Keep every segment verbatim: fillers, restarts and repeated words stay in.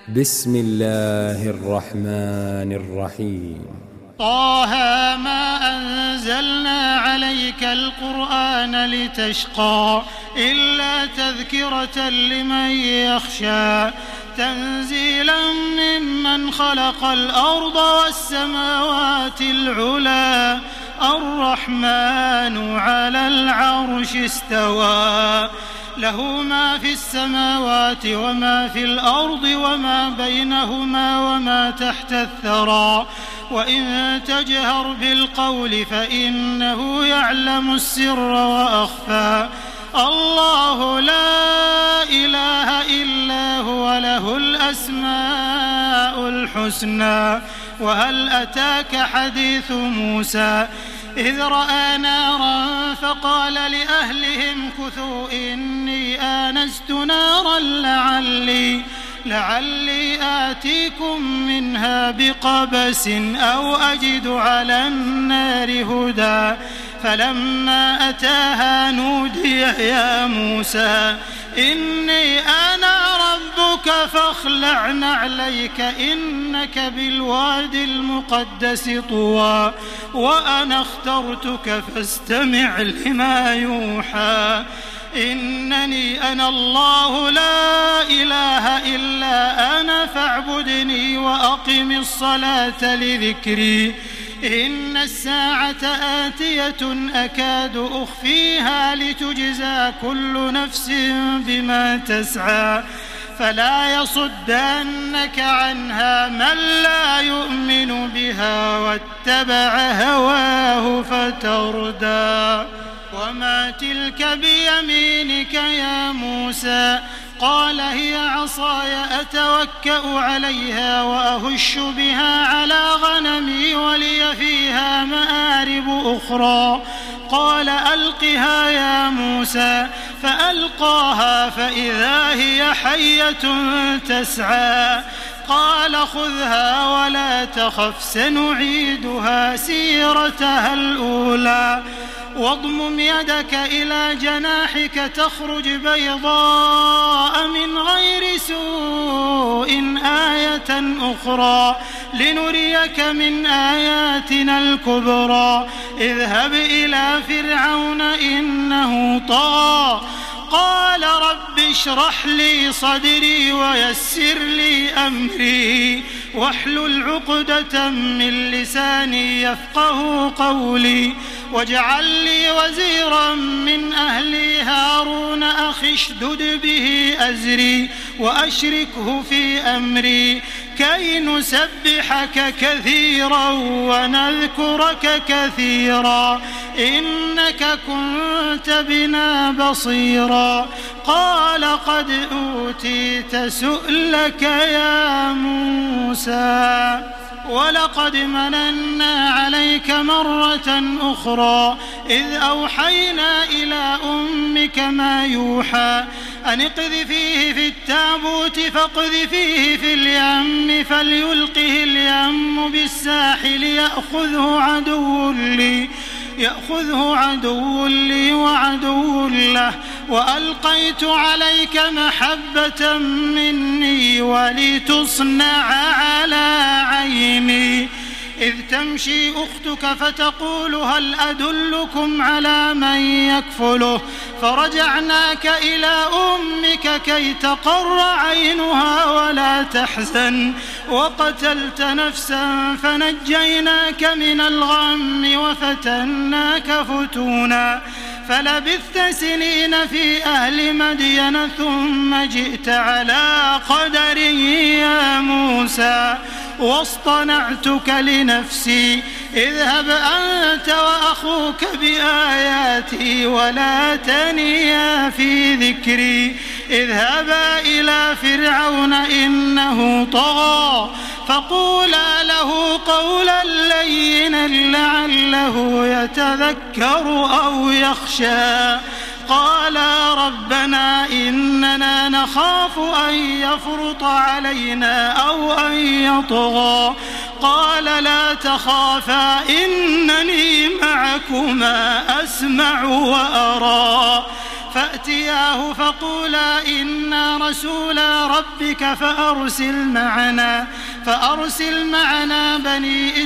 بسم الله الرحمن الرحيم. طه ما أنزلنا عليك القرآن لتشقى إلا تذكرة لمن يخشى تنزيلا ممن خلق الأرض والسماوات العلى الرحمن على العرش استوى له ما في السماوات وما في الأرض وما بينهما وما تحت الثرى وإن تجهر بالقول فإنه يعلم السر وأخفى الله لا إله إلا هو له الأسماء الحسنى وهل أتاك حديث موسى إذ رأى نارا فقال لأهلهم كثوا إني آنست نارا لعلي لعلي آتيكم منها بقبس أو أجد على النار هدى فلما أتاها نودي يا موسى إني أنا ربك فاخلع نعليك إنك بالواد المقدس طوى وأنا اخترتك فاستمع لما يوحى إنني أنا الله لا إله إلا أنا فاعبدني وأقم الصلاة لذكري إن الساعة آتية أكاد أخفيها لتجزى كل نفس بما تسعى فلا يصدنك عنها من لا يؤمن بها واتبع هواه فتردى وما تلك بيمينك يا موسى قال هي عصاي أتوكأ عليها وأهش بها على غنمي ولي فيها مآرب أخرى قال ألقها يا موسى فألقاها فإذا هي حية تسعى قال خذها ولا تخف سنعيدها سيرتها الأولى واضمم يدك إلى جناحك تخرج بيضاء من غير سوء آية أخرى لنريك من آياتنا الكبرى اذهب إلى فرعون إنه طغى قال رب اشرح لي صدري ويسر لي أمري واحلل عقدة من لساني يفقه قولي واجعل لي وزيرا من أهلي هارون أخي اشدد به أزري وأشركه في أمري كي نسبحك كثيرا ونذكرك كثيرا إنك كنت بنا بصيرا قال قد أوتيت سؤلك يا موسى ولقد مننا عليك مرة أخرى إذ أوحينا إلى أمك ما يوحى أن اقذفيه في التابوت فاقذفيه في اليم فليلقه اليم بالساحل يأخذه عدو لي يأخذه عدو لي وعدو له وألقيت عليك محبة مني ولتصنع على عيني إذ تمشي أختك فتقول هل أدلكم على من يكفله فرجعناك إلى أمك كي تقر عينها ولا تحزن وقتلت نفسا فنجيناك من الغم وفتناك فتونا فلبثت سنين في أهل مدين ثم جئت على قدر يا موسى واصطنعتك لنفسي اذهب أنت وأخوك بآياتي ولا تنيا في ذكري اذهبا إلى فرعون إنه طغى فقولا له قولا لينا لعله يتذكر أو يخشى قالا ربنا إننا نخاف أن يفرط علينا أو أن يطغى قال لا تخافا إنني معكما أسمع وأرى فأتياه فقولا إنا رسولا ربك فأرسل معنا فأرسل معنا بني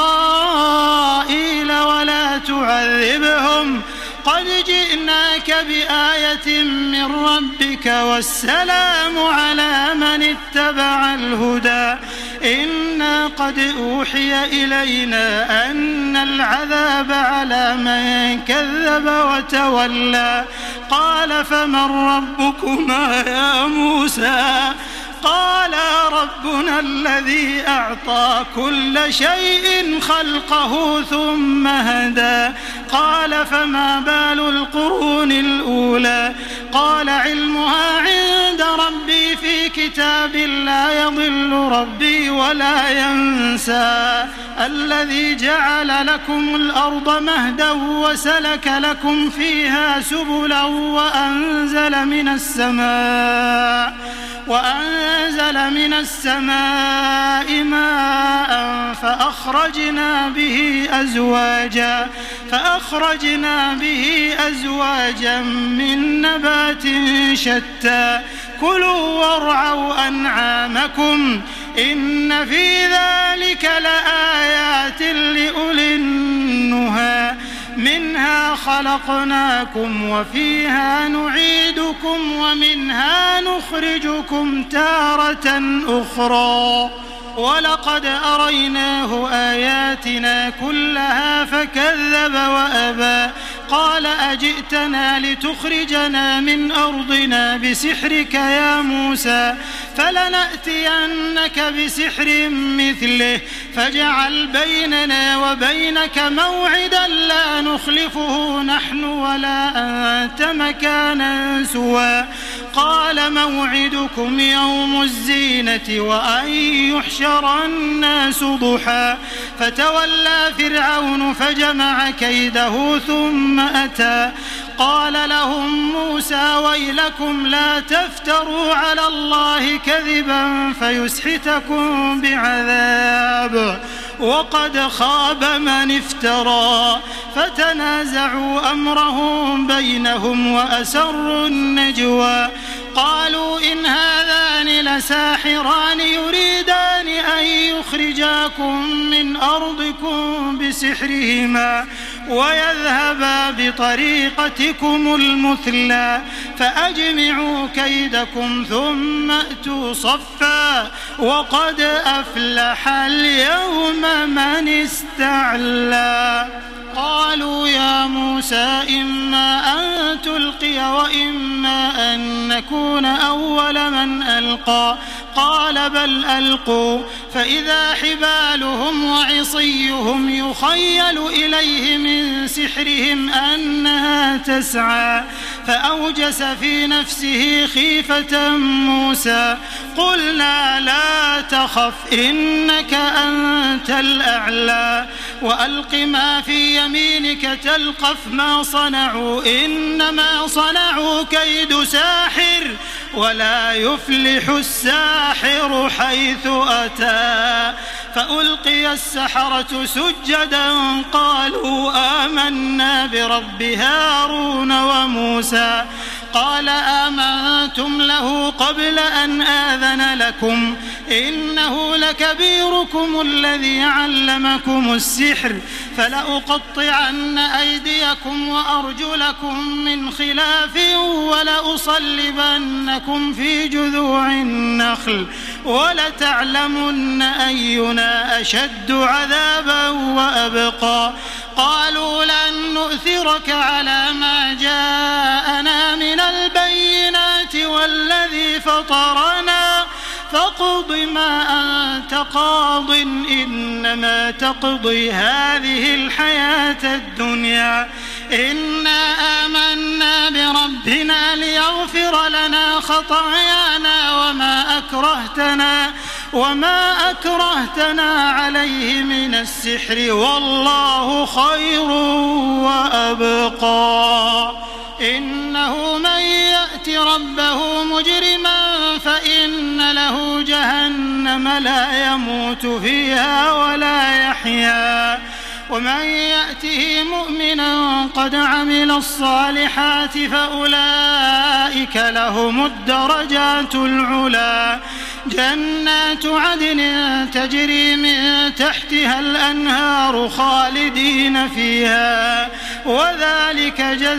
إسرائيل ولا تعذبهم قد جئناك بآية من ربك والسلام على من اتبع الهدى إنا قد أوحي إلينا أن العذاب على من كذب وتولى قال فمن ربكما يا موسى قال ربنا الذي أعطى كل شيء خلقه ثم هدى قال فما بال القرون الأولى قال علمها عند ربي في كتاب لا يضل ربي ولا ينسى الذي جعل لكم الأرض مهدا وسلك لكم فيها سبلا وأنزل من السماء وأنزل من السماء ماء فأخرجنا به أزواجا فأخرجنا به أزواجا من نبات شتى كلوا وارعوا أنعامكم إن في ذلك لآيات لأولي النهى منها خلقناكم وفيها نعيدكم ومنها نخرجكم تارة أخرى ولقد أريناه آياتنا كلها فكذب وأبى قال أجئتنا لتخرجنا من أرضنا بسحرك يا موسى فلنأتينك بسحر مثله فاجعل بيننا وبينك موعدا لا نخلفه نحن ولا أنت مكانا سوى قال موعدكم يوم الزينة وأن يحشر الناس ضحى فتولى فرعون فجمع كيده ثم أتى قال لهم موسى ويلكم لا تفتروا على الله كذبا فيسحتكم بعذاب وقد خاب من افترى فتنازعوا أمرهم بينهم وأسروا النجوى قالوا إن هذان لساحران يريدان أن يخرجاكم من أرضكم بسحرهما ويذهبا بطريقتكم المثلى فأجمعوا كيدكم ثم أتوا صفا وقد أفلح اليوم من استعلى قالوا يا موسى إما أن تلقي وإما أن نكون أول من ألقى قال بل ألقوا فإذا حبالهم وعصيهم يخيل إليه من سحرهم أنها تسعى فأوجس في نفسه خيفة موسى قلنا لا تخف إنك أنت الأعلى وألق ما في يمينك تلقف ما صنعوا إنما صنعوا كيد ساحر ولا يفلح الساحر حيث أتى فألقي السحرة سجدا قالوا آمنا برب هارون وموسى قال آمنتم له قبل أن آذن لكم إنه لكبيركم الذي علمكم السحر فلأقطعن أيديكم وأرجلكم من خلاف ولأصلبنكم في جذوع النخل ولتعلمن أينا أشد عذابا وأبقى قالوا لن نؤثرك على ما جاءنا من البينات والذي فطرنا فاقض ما أنت قاض إنما تقضي هذه الحياة الدنيا إنا آمنا بربنا ليغفر لنا خطايانا وما أكرهتنا وما أكرهتنا عليه من السحر والله خير وأبقى إنه من يأت ربه مجرما فإن له جهنم لا يموت فيها ولا يحيا ومن يأته مؤمنا قد عمل الصالحات فأولئك لهم الدرجات العلى جنات عدن تجري من تحتها الأنهار خالدين فيها وذلك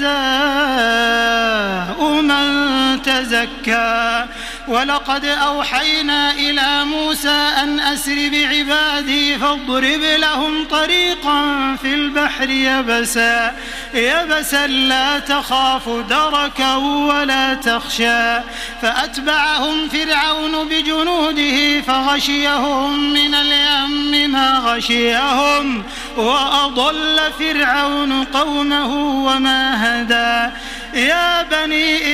جزاء من تزكى ولقد أوحينا إلى موسى أن أسر بعبادي فاضرب لهم طريقا في البحر يبسا يبسا لا تخاف دركا ولا تخشى فأتبعهم فرعون بجنوده فغشيهم من اليم ما غشيهم وأضل فرعون قومه وما هدى يا بني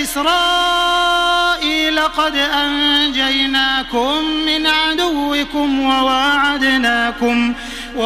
إسرائيل قد أنجيناكم من عدوكم وواعدناكم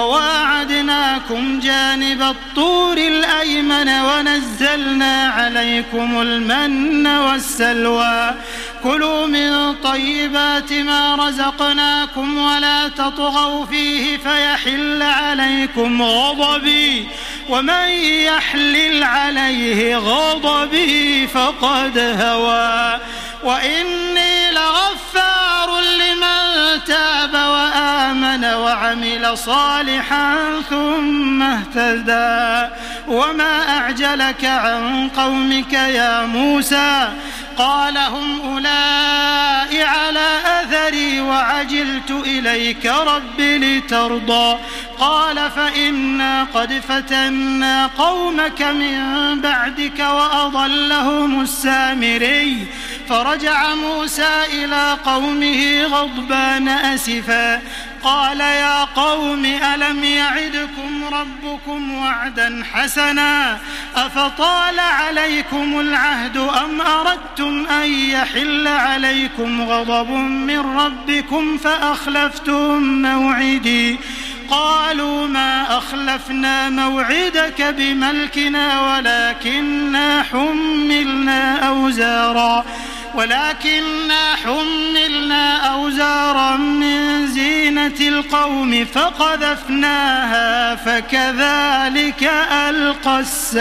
وواعدناكم جانب الطور الأيمن ونزلنا عليكم المن والسلوى كلوا من طيبات ما رزقناكم ولا تطغوا فيه فيحل عليكم غضبي ومن يحلل عليه غضبي فقد هوى وإني لغفار لمن تاب وآمن وعمل صالحا ثم اهتدى وما أعجلك عن قومك يا موسى قال هم أولئك على أثري وعجلت إليك رب لترضى قال فإنا قد فتنا قومك من بعدك وأضلهم السامري فرجع موسى إلى قومه غضبان أسفا قال يا قوم ألم يعدكم ربكم وعدا حسنا أفطال عليكم العهد أم أردتم أن يحل عليكم غضب من ربكم فأخلفتم موعدي قالوا ما أخلفنا موعدك بملكنا ولكننا حملنا أوزارا ولكننا حملنا أوزارا من زينة القوم فقذفناها فكذلك ألقى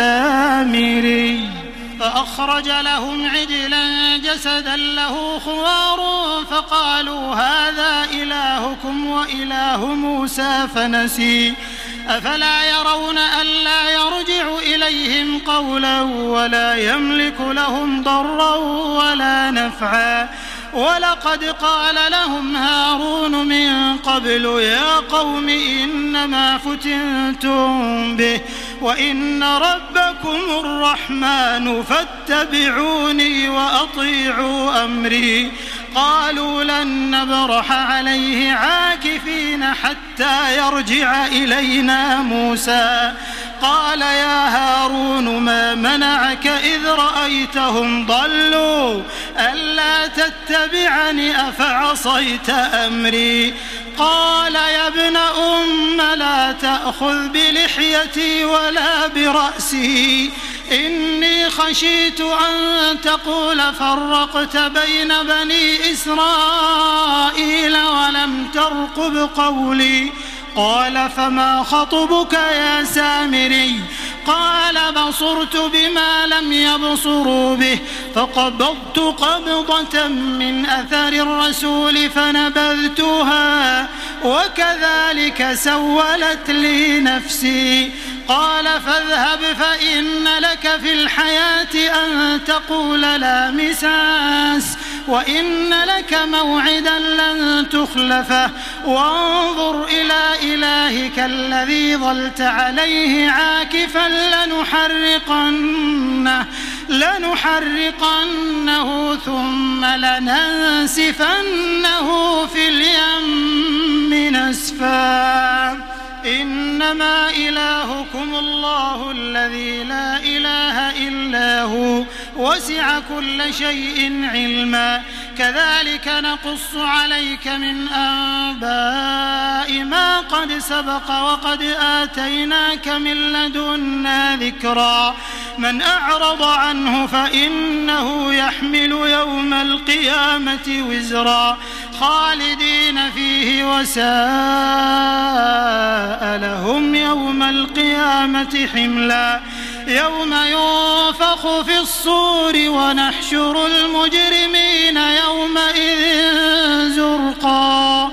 السامري فأخرج لهم عجلا جسدا له خوار فقالوا هذا إلهكم وإله موسى فنسي أفلا يرون ألا يرجع إليهم قولا ولا يملك لهم ضرا ولا نفعا ولقد قال لهم هارون من قبل يا قوم إنما فتنتم به وإن ربكم الرحمن فاتبعوني وأطيعوا أمري قالوا لن نبرح عليه عاكفين حتى يرجع إلينا موسى قال يا هارون ما منعك إذ رأيتهم ضلوا ألا تتبعني أفعصيت أمري قال يا ابن أم لا تأخذ بلحيتي ولا برأسي إني خشيت أن تقول فرقت بين بني إسرائيل ولم ترقب قولي قال فما خطبك يا سامري قال بصرت بما لم يبصروا به فقبضت قبضة من أثر الرسول فنبذتها وكذلك سولت لي نفسي قال فاذهب فإن لك في الحياة أن تقول لا مساس وإن لك موعدا لن تخلفه وانظر إلى إلهك الذي ظلت عليه عاكفا لنحرقنه لنحرقنه ثم لننسفنه في اليم نسفا إنما إلهكم الله الذي لا إله إلا هو وسع كل شيء علما كذلك نقص عليك من أنباء ما قد سبق وقد آتيناك من لدنا ذكرا من أعرض عنه فإنه يحمل يوم القيامة وزرا خالدين فيه وساء لهم يوم القيامة حملا يوم ينفخ في الصور ونحشر المجرمين يومئذ زرقا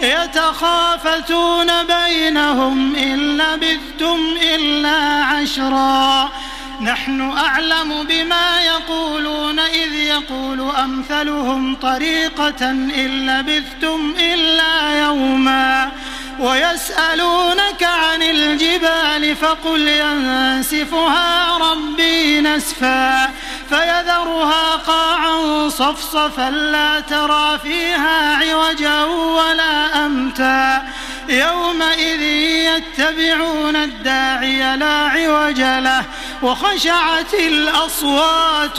يتخافتون بينهم إن لبثتم إلا عشرا نحن أعلم بما يقولون إذ يقول أمثلهم طريقة إن لبثتم إلا يوما ويسألونك عن الجبال فقل ينسفها ربي نسفا فيذرها قاعا صفصفا لا ترى فيها عوجا ولا أمتا يومئذ يتبعون الداعي لا عوج له وخشعت الأصوات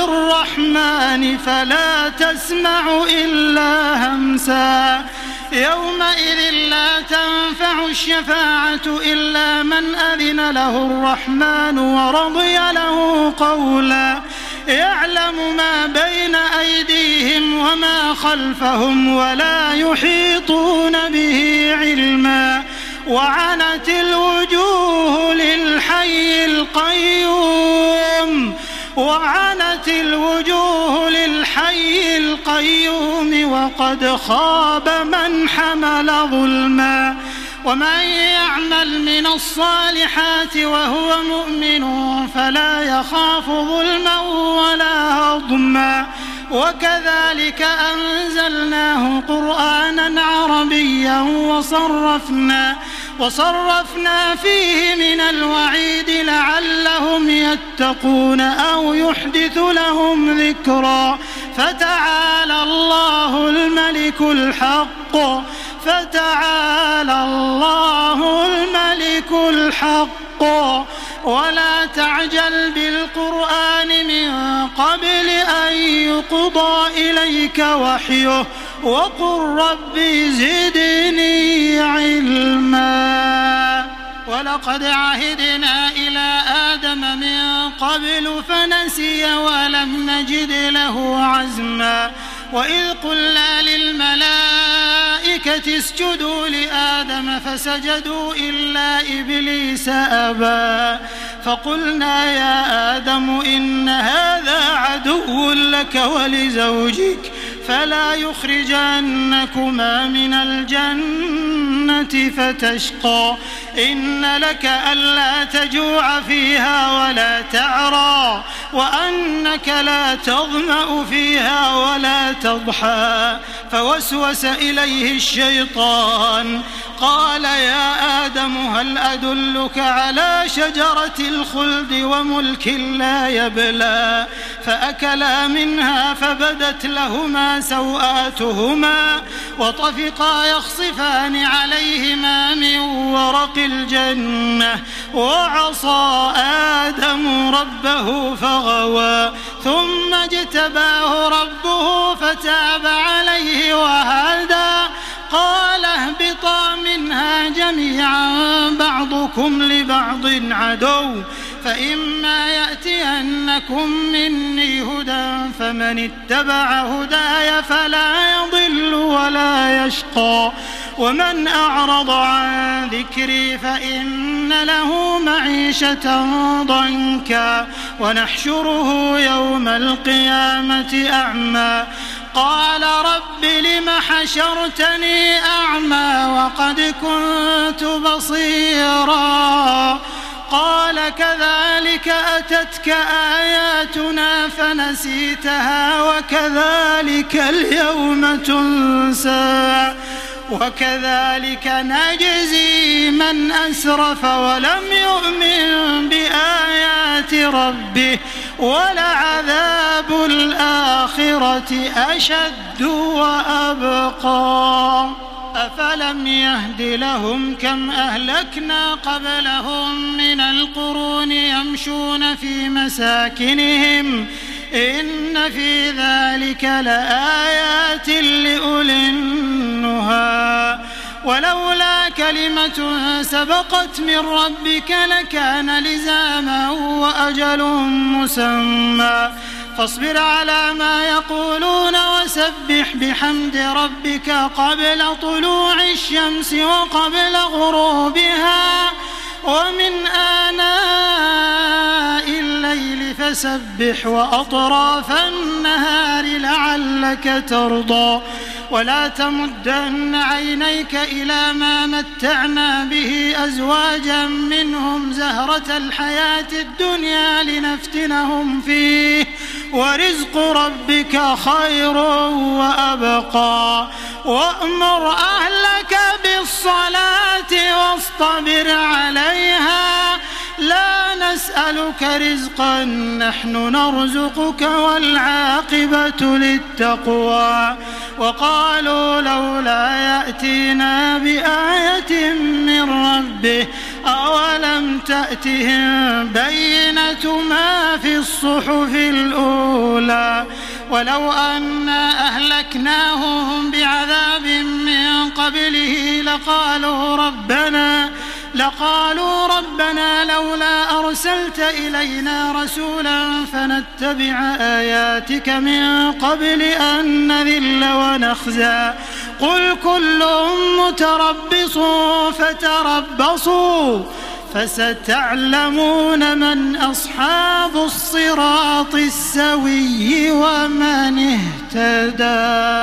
للرحمن فلا تسمع إلا همسا يومئذ لا تنفع الشفاعة إلا من أذن له الرحمن ورضي له قولا يعلم ما بين أيديهم وما خلفهم ولا يحيطون به علما وعنت الوجوه للحي القيوم وعنت الوجوه للحي القيوم وقد خاب من حمل ظلما ومن يعمل من الصالحات وهو مؤمن فلا يخاف ظلما ولا هضما وكذلك أنزلناه قرآنا عربيا وصرفنا وصرفنا فيه من الوعيد لعلهم يتقون أو يحدث لهم ذكرا فتعالى الله الملك الحق فتعالى الله الملك الحق ولا تعجل بالقرآن من قبل أن يقضى إليك وحيه وقل رب زدني علما ولقد عهدنا إلى آدم من قبل فنسي ولم نجد له عزما وإذ قلنا للملائكة اسجدوا لآدم فسجدوا إلا إبليس أبى فقلنا يا آدم إن هذا عدو لك ولزوجك فلا يخرجنكما من الجنة فتشقى إن لك ألا تجوع فيها ولا تعرى وأنك لا تظمأ فيها ولا تضحى فوسوس إليه الشيطان قال يا آدم هل أدلك على شجرة الخلد وملك لا يبلى فأكلا منها فبدت لهما سوآتهما وطفقا يخصفان عليهما من ورق الجنة وعصى آدم ربه فغوى ثم اجتباه ربه فتاب عليه وهدى قال اهبطا منها جميعا بعضكم لبعض عدو فإما يأتينكم مني هدى فمن اتبع هداي فلا يضل ولا يشقى ومن أعرض عن ذكري فإن له معيشة ضنكا ونحشره يوم القيامة أعمى قال رب لم حشرتني أعمى وقد كنت بصيرا قال كذلك أتتك آياتنا فنسيتها وكذلك اليوم تنسى وكذلك نجزي من أسرف ولم يؤمن بآيات ربه ولعذاب الآخرة أشد وأبقى أفلم يهد لهم كم أهلكنا قبلهم من القرون يمشون في مساكنهم إن في ذلك لآيات لأولي النهى ولولا كلمة سبقت من ربك لكان لزاما وأجل مسمى فاصبر على ما يقولون وسبح بحمد ربك قبل طلوع الشمس وقبل غروبها ومن آناء الليل فسبح وأطراف النهار لعلك ترضى ولا تمدن عينيك إلى ما متعنا به أزواجا منهم زهرة الحياة الدنيا لنفتنهم فيه ورزق ربك خير وأبقى وأمر أهلك بالصلاة واصطبر عليها لا نسألك رزقا نحن نرزقك والعاقبة للتقوى وقالوا لولا يأتينا بآية من ربه أولم تأتهم بينة ما في الصحف الأولى ولو أنا أهلكناهم بعذاب من قبله لقالوا ربنا لقالوا ربنا لولا أرسلت إلينا رسولا فنتبع آياتك من قبل أن نذل ونخزى قل كل متربص فتربصوا فستعلمون من أصحاب الصراط السوي ومن اهتدى.